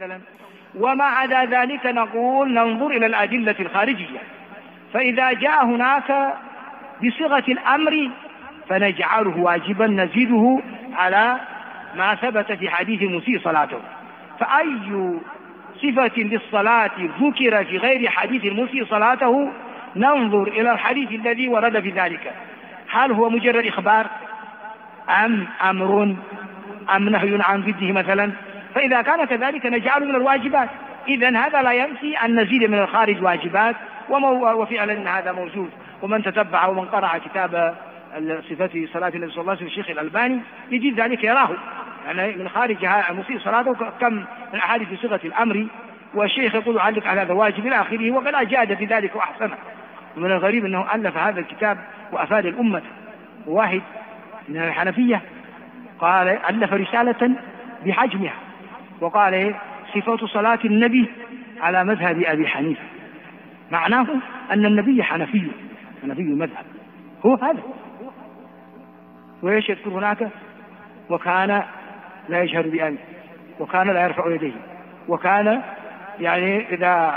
مثلا. وما عدا ذلك نقول ننظر إلى الأدلة الخارجية، فإذا جاء هناك بصيغة الأمر فنجعله واجبا نزيده على ما ثبت في حديث المسيء صلاته. فأي صفة للصلاة ذكر في غير حديث المسيء صلاته ننظر إلى الحديث الذي ورد في ذلك، هل هو مجرد إخبار أم أمر أم نهي عن ضده مثلا. فإذا كان كذلك نجعله من الواجبات. إذن هذا لا ينفي أن نزيد من الخارج واجبات، وفعلا هذا موجود. ومن تتبع ومن قرأ كتاب صفة صلاة النبي صلى الله عليه وسلم الشيخ الألباني يجد ذلك يراه، يعني من خارج المسيء صلاته كم من أحاديث بصيغة الأمر، والشيخ يقول علق على هذا واجب إلى آخره، وقد أجاد في ذلك وأحسنه. ومن الغريب أنه ألف هذا الكتاب وأفاد الأمة. واحد من الحنفية قال ألف رسالة بحجمها وقال صفة صلاة النبي على مذهب أبي حنيفة، معناه أن النبي حنفي المذهب، هو هذا. وإيش يذكر هناك؟ وكان لا يجهر بأمره، وكان لا يرفع يديه، وكان يعني إذا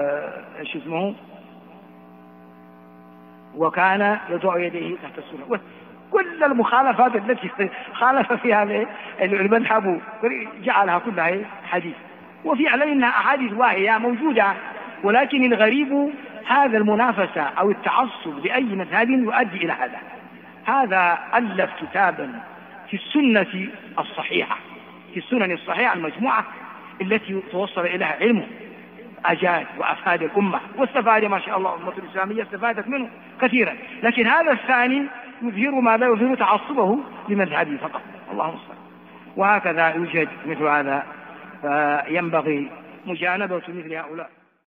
وكان يضع يديه تحت السنة. كل المخالفات التي خالف فيها المذهب جعلها كلها حديث، وفي علينا أحاديث واهية موجودة. ولكن الغريب هذا المنافسة أو التعصب لأي مذهب يؤدي إلى هذا ألف كتابا في السنة الصحيحة، في السنن الصحيحة المجموعة التي توصل إليها علمه، أجاد وأفاد الأمة، واستفاد ما شاء الله الأمة الإسلامية استفادت منه كثيرا. لكن هذا الثاني يظهر ما لا يظهر تعصبه لمذهبه فقط. اللهم صل. وهكذا يوجد مثل هذا، فينبغي مجانبة مثل هؤلاء.